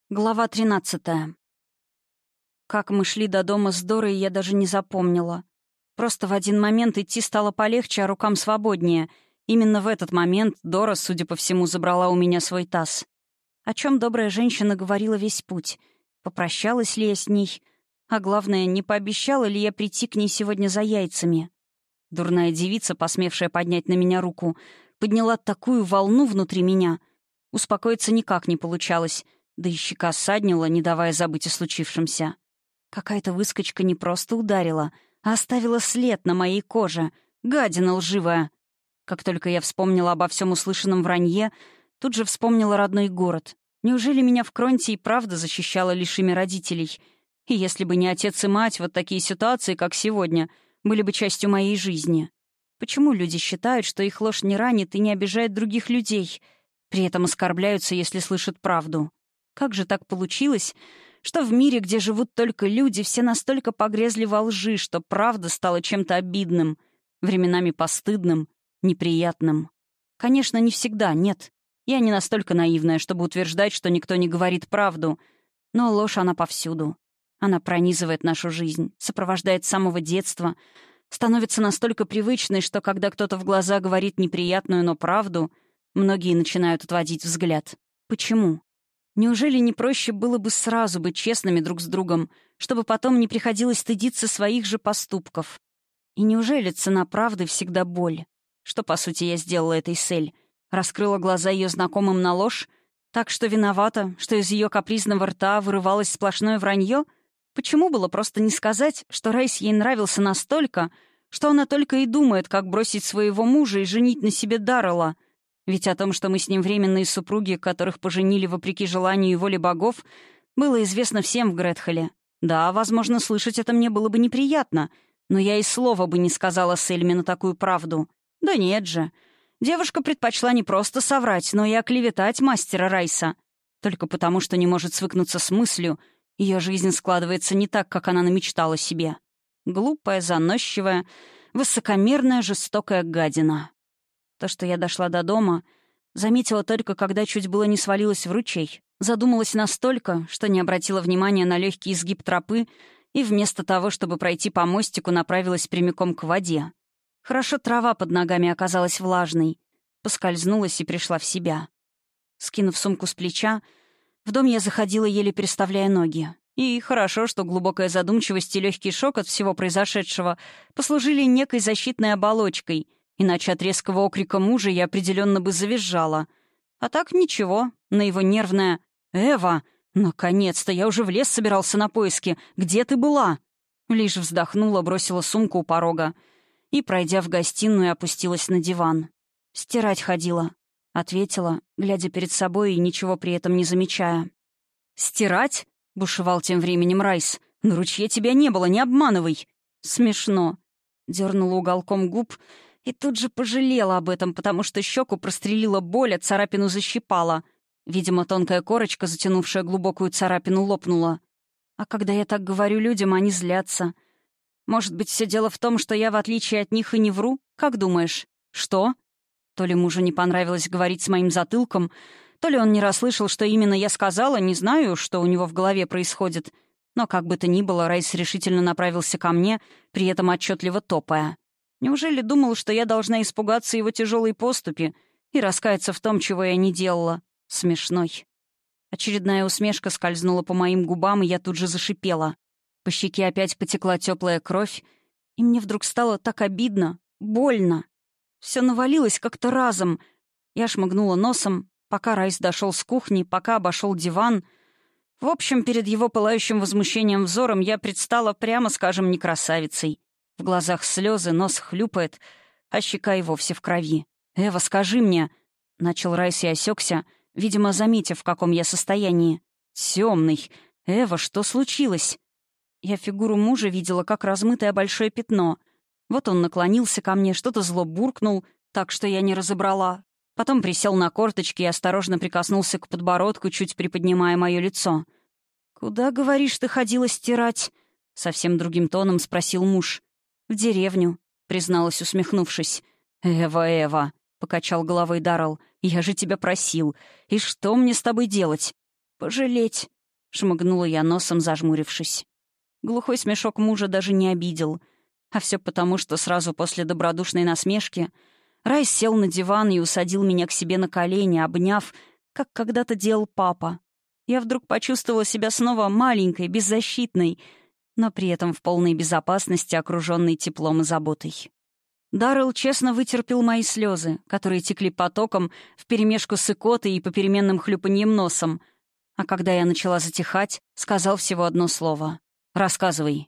Глава 13. Как мы шли до дома с Дорой, я даже не запомнила. Просто в один момент идти стало полегче, а рукам свободнее. Именно в этот момент Дора, судя по всему, забрала у меня свой таз. О чем добрая женщина говорила весь путь. Попрощалась ли я с ней? А главное, не пообещала ли я прийти к ней сегодня за яйцами? Дурная девица, посмевшая поднять на меня руку, подняла такую волну внутри меня. Успокоиться никак не получалось. Да и щека ссаднила, не давая забыть о случившемся. Какая-то выскочка не просто ударила, а оставила след на моей коже. Гадина лживая. Как только я вспомнила обо всем услышанном вранье, тут же вспомнила родной город. Неужели меня в Кронте и правда защищало лишь имя родителей? И если бы не отец и мать, вот такие ситуации, как сегодня, были бы частью моей жизни. Почему люди считают, что их ложь не ранит и не обижает других людей? При этом оскорбляются, если слышат правду. Как же так получилось, что в мире, где живут только люди, все настолько погрязли во лжи, что правда стала чем-то обидным, временами постыдным, неприятным? Конечно, не всегда, нет. Я не настолько наивная, чтобы утверждать, что никто не говорит правду. Но ложь, она повсюду. Она пронизывает нашу жизнь, сопровождает с самого детства, становится настолько привычной, что когда кто-то в глаза говорит неприятную, но правду, многие начинают отводить взгляд. Почему? Неужели не проще было бы сразу быть честными друг с другом, чтобы потом не приходилось стыдиться своих же поступков? И неужели цена правды всегда боль? Что, по сути, я сделала этой Сель? Раскрыла глаза ее знакомым на ложь? Так что виновата, что из ее капризного рта вырывалось сплошное вранье? Почему было просто не сказать, что Райс ей нравился настолько, что она только и думает, как бросить своего мужа и женить на себе Даррелла? Ведь о том, что мы с ним временные супруги, которых поженили вопреки желанию и воле богов, было известно всем в Гретхеле. Да, возможно, слышать это мне было бы неприятно, но я и слова бы не сказала Сельме на такую правду. Да нет же. Девушка предпочла не просто соврать, но и оклеветать мастера Райса. Только потому, что не может свыкнуться с мыслью, ее жизнь складывается не так, как она намечтала себе. Глупая, заносчивая, высокомерная, жестокая гадина. То, что я дошла до дома, заметила только, когда чуть было не свалилась в ручей. Задумалась настолько, что не обратила внимания на легкий изгиб тропы и вместо того, чтобы пройти по мостику, направилась прямиком к воде. Хорошо трава под ногами оказалась влажной. Поскользнулась и пришла в себя. Скинув сумку с плеча, в дом я заходила, еле переставляя ноги. И хорошо, что глубокая задумчивость и легкий шок от всего произошедшего послужили некой защитной оболочкой, иначе от резкого окрика мужа я определенно бы завизжала. А так ничего, на его нервное «Эва, наконец-то, я уже в лес собирался на поиски. Где ты была?» Лишь вздохнула, бросила сумку у порога и, пройдя в гостиную, опустилась на диван. «Стирать ходила», — ответила, глядя перед собой и ничего при этом не замечая. «Стирать?» — бушевал тем временем Райс. «На ручье тебя не было, не обманывай!» «Смешно», — дернула уголком губ и тут же пожалела об этом, потому что щеку прострелила боль, а царапину защипала. Видимо, тонкая корочка, затянувшая глубокую царапину, лопнула. А когда я так говорю людям, они злятся. Может быть, все дело в том, что я, в отличие от них, и не вру? Как думаешь? Что? То ли мужу не понравилось говорить с моим затылком, то ли он не расслышал, что именно я сказала, не знаю, что у него в голове происходит. Но как бы то ни было, Райс решительно направился ко мне, при этом отчетливо топая. Неужели думал, что я должна испугаться его тяжелой поступи и раскаяться в том, чего я не делала? Смешной. Очередная усмешка скользнула по моим губам, и я тут же зашипела. По щеке опять потекла теплая кровь, и мне вдруг стало так обидно, больно. Все навалилось как-то разом. Я шмыгнула носом, пока Райс дошел с кухни, пока обошел диван. В общем, перед его пылающим возмущением взором я предстала, прямо скажем, не красавицей. В глазах слезы, нос хлюпает, а щека и вовсе в крови. «Эва, скажи мне...» — начал Райс и осекся, видимо, заметив, в каком я состоянии. «Темный. Эва, что случилось?» Я фигуру мужа видела, как размытое большое пятно. Вот он наклонился ко мне, что-то зло буркнул, так что я не разобрала. Потом присел на корточки и осторожно прикоснулся к подбородку, чуть приподнимая мое лицо. «Куда, говоришь, ты ходила стирать?» — совсем другим тоном спросил муж. «В деревню», — призналась, усмехнувшись. «Эва», — покачал головой Даррелл, — «я же тебя просил. И что мне с тобой делать?» «Пожалеть», — шмыгнула я носом, зажмурившись. Глухой смешок мужа даже не обидел. А все потому, что сразу после добродушной насмешки Райс сел на диван и усадил меня к себе на колени, обняв, как когда-то делал папа. Я вдруг почувствовала себя снова маленькой, беззащитной, но при этом в полной безопасности, окруженной теплом и заботой. Даррелл честно вытерпел мои слезы, которые текли потоком вперемешку с икотой и попеременным хлюпаньем носом. А когда я начала затихать, сказал всего одно слово: «Рассказывай».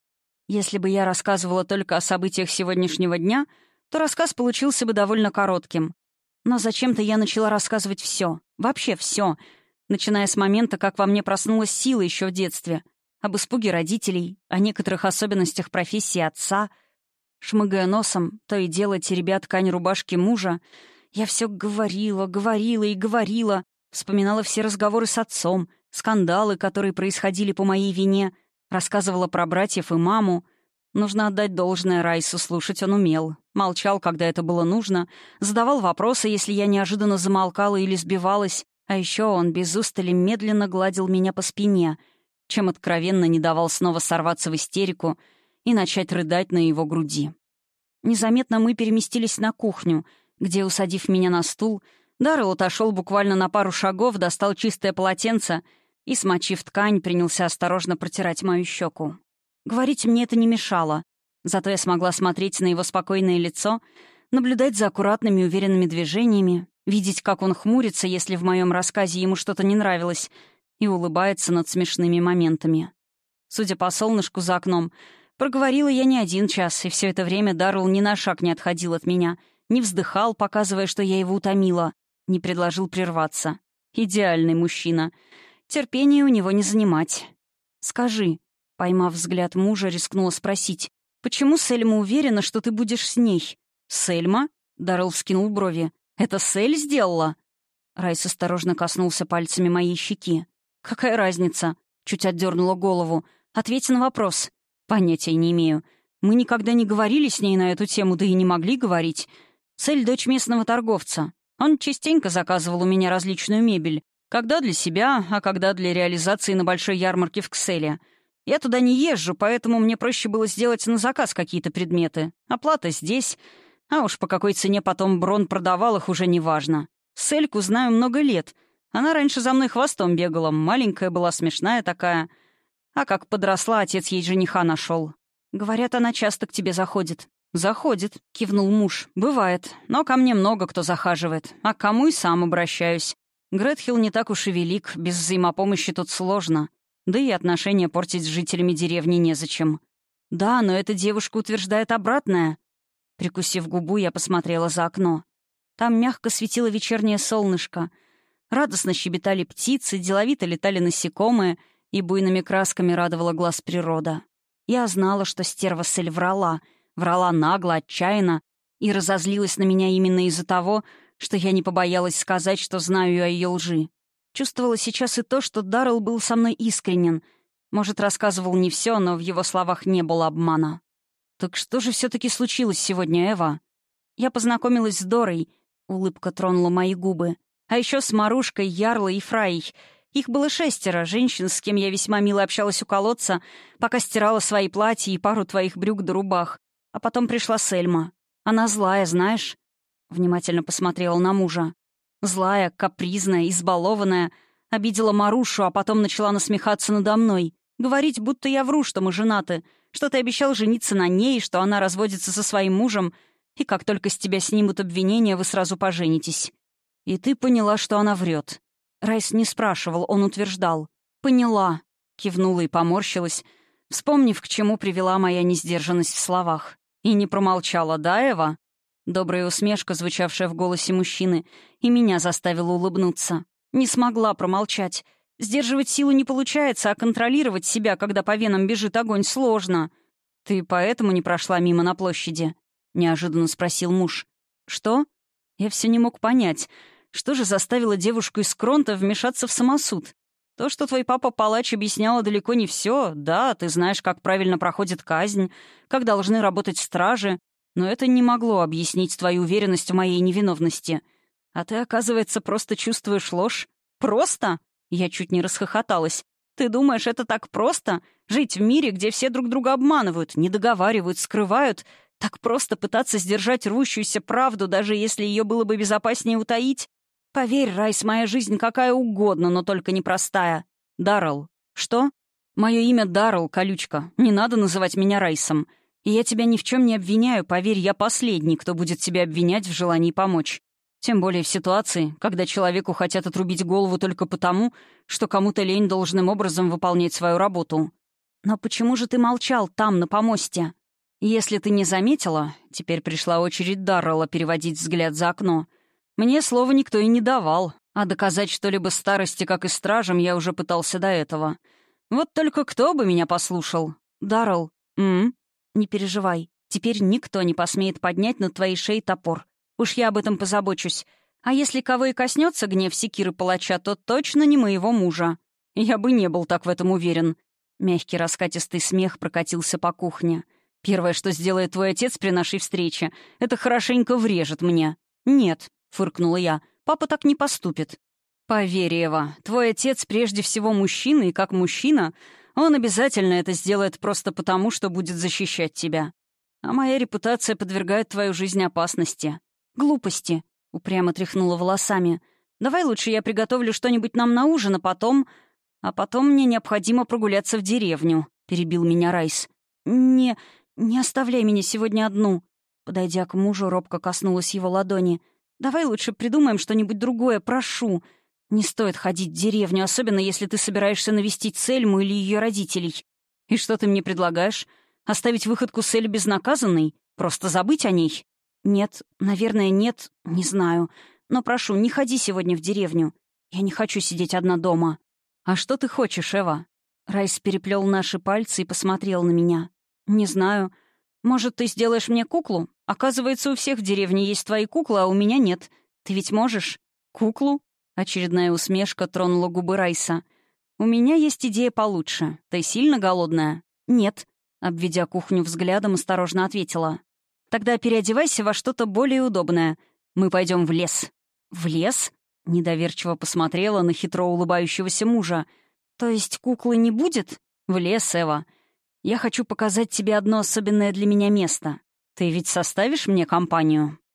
Если бы я рассказывала только о событиях сегодняшнего дня, то рассказ получился бы довольно коротким. Но зачем-то я начала рассказывать все, вообще все, начиная с момента, как во мне проснулась сила еще в детстве, об испуге родителей, о некоторых особенностях профессии отца. Шмыгая носом, то и дело теребя ткань рубашки мужа, я все говорила и говорила, вспоминала все разговоры с отцом, скандалы, которые происходили по моей вине, рассказывала про братьев и маму. Нужно отдать должное Райсу, слушать он умел. Молчал, когда это было нужно, задавал вопросы, если я неожиданно замолкала или сбивалась, а еще он без устали медленно гладил меня по спине, чем откровенно не давал снова сорваться в истерику и начать рыдать на его груди. Незаметно мы переместились на кухню, где, усадив меня на стул, Даррелл отошел буквально на пару шагов, достал чистое полотенце и, смочив ткань, принялся осторожно протирать мою щеку. Говорить мне это не мешало, зато я смогла смотреть на его спокойное лицо, наблюдать за аккуратными уверенными движениями, видеть, как он хмурится, если в моем рассказе ему что-то не нравилось, и улыбается над смешными моментами. Судя по солнышку за окном, проговорила я не 1 час, и все это время Даррелл ни на шаг не отходил от меня, не вздыхал, показывая, что я его утомила, не предложил прерваться. Идеальный мужчина. Терпение у него не занимать. «Скажи», — поймав взгляд мужа, рискнула спросить, «почему Сельма уверена, что ты будешь с ней?» «Сельма?» — Даррелл вскинул брови. «Это Сель сделала?» Райс осторожно коснулся пальцами моей щеки. «Какая разница?» — чуть отдернула голову. «Ответь на вопрос». «Понятия не имею. Мы никогда не говорили с ней на эту тему, да и не могли говорить. Сель — дочь местного торговца. Он частенько заказывал у меня различную мебель. Когда для себя, а когда для реализации на большой ярмарке в Кселе. Я туда не езжу, поэтому мне проще было сделать на заказ какие-то предметы. Оплата здесь. А уж по какой цене потом Брон продавал их, уже не важно. Сельку знаю много лет. Она раньше за мной хвостом бегала. Маленькая была, смешная такая. А как подросла, отец ей жениха нашел. Говорят, она часто к тебе заходит. «Заходит», — кивнул муж. «Бывает. Но ко мне много кто захаживает. А к кому и сам обращаюсь. Гретхилл не так уж и велик, без взаимопомощи тут сложно. Да и отношения портить с жителями деревни незачем». «Да, но эта девушка утверждает обратное». Прикусив губу, я посмотрела за окно. Там мягко светило вечернее солнышко. Радостно щебетали птицы, деловито летали насекомые, и буйными красками радовала глаз природа. Я знала, что стерва Сель врала нагло, отчаянно, и разозлилась на меня именно из-за того, что я не побоялась сказать, что знаю о ее лжи. Чувствовала сейчас и то, что Даррелл был со мной искренен. Может, рассказывал не все, но в его словах не было обмана. «Так что же все-таки случилось сегодня, Эва?» «Я познакомилась с Дорой», — улыбка тронула мои губы. «А еще с Марушкой, Ярлой и Фраей. Их было 6, женщин, с кем я весьма мило общалась у колодца, пока стирала свои платья и пару твоих брюк да рубах. А потом пришла Сельма. Она злая, знаешь?» Внимательно посмотрела на мужа. Злая, капризная, избалованная. Обидела Марушу, а потом начала насмехаться надо мной. Говорить, будто я вру, что мы женаты, что ты обещал жениться на ней, что она разводится со своим мужем, и как только с тебя снимут обвинения, вы сразу поженитесь. И ты поняла, что она врет. Райс не спрашивал, он утверждал. «Поняла», — кивнула и поморщилась, вспомнив, к чему привела моя несдержанность в словах. «И не промолчала, да, Эва?» Добрая усмешка, звучавшая в голосе мужчины, и меня заставила улыбнуться. Не смогла промолчать. Сдерживать силу не получается, а контролировать себя, когда по венам бежит огонь, сложно. «Ты поэтому не прошла мимо на площади?» — неожиданно спросил муж. «Что?» Я все не мог понять. Что же заставило девушку из Кронта вмешаться в самосуд? То, что твой папа-палач объясняла, далеко не все. Да, ты знаешь, как правильно проходит казнь, как должны работать стражи, но это не могло объяснить твою уверенность в моей невиновности. А ты, оказывается, просто чувствуешь ложь. Просто? Я чуть не расхохоталась. Ты думаешь, это так просто? Жить в мире, где все друг друга обманывают, недоговаривают, скрывают? Так просто пытаться сдержать рвущуюся правду, даже если ее было бы безопаснее утаить? Поверь, Райс, моя жизнь какая угодно, но только непростая. Даррелл. Что? Мое имя Даррелл, колючка. Не надо называть меня Райсом. И я тебя ни в чем не обвиняю, поверь, я последний, кто будет тебя обвинять в желании помочь. Тем более в ситуации, когда человеку хотят отрубить голову только потому, что кому-то лень должным образом выполнять свою работу. Но почему же ты молчал там, на помосте? Если ты не заметила, теперь пришла очередь Даррелла переводить взгляд за окно. Мне слова никто и не давал, а доказать что-либо старости, как и стражам, я уже пытался до этого. Вот только кто бы меня послушал? Даррелл, не переживай, теперь никто не посмеет поднять над твоей шеей топор. Уж я об этом позабочусь. А если кого и коснется гнев секиры палача, то точно не моего мужа. Я бы не был так в этом уверен. Мягкий раскатистый смех прокатился по кухне. Первое, что сделает твой отец при нашей встрече, это хорошенько врежет мне. «Нет», — фыркнула я, — «папа так не поступит». «Поверь, Эва, твой отец прежде всего мужчина, и как мужчина он обязательно это сделает просто потому, что будет защищать тебя. А моя репутация подвергает твою жизнь опасности». «Глупости», — упрямо тряхнула волосами. «Давай лучше я приготовлю что-нибудь нам на ужин, а потом... А потом мне необходимо прогуляться в деревню», — перебил меня Райс. «Не оставляй меня сегодня одну». Подойдя к мужу, робко коснулась его ладони. «Давай лучше придумаем что-нибудь другое, прошу. Не стоит ходить в деревню, особенно если ты собираешься навестить Сельму или ее родителей. И что ты мне предлагаешь? Оставить выходку Сель безнаказанной? Просто забыть о ней?» «Нет, наверное, нет, не знаю. Но прошу, не ходи сегодня в деревню. Я не хочу сидеть одна дома». «А что ты хочешь, Эва?» Райс переплел наши пальцы и посмотрел на меня. «Не знаю. Может, ты сделаешь мне куклу? Оказывается, у всех в деревне есть твои куклы, а у меня нет. Ты ведь можешь?» «Куклу?» Очередная усмешка тронула губы Райса. «У меня есть идея получше. Ты сильно голодная?» «Нет», — обведя кухню взглядом, осторожно ответила. «Тогда переодевайся во что-то более удобное. Мы пойдем в лес». «В лес?» — недоверчиво посмотрела на хитро улыбающегося мужа. «То есть куклы не будет?» «В лес, Эва. Я хочу показать тебе одно особенное для меня место. Ты ведь составишь мне компанию?»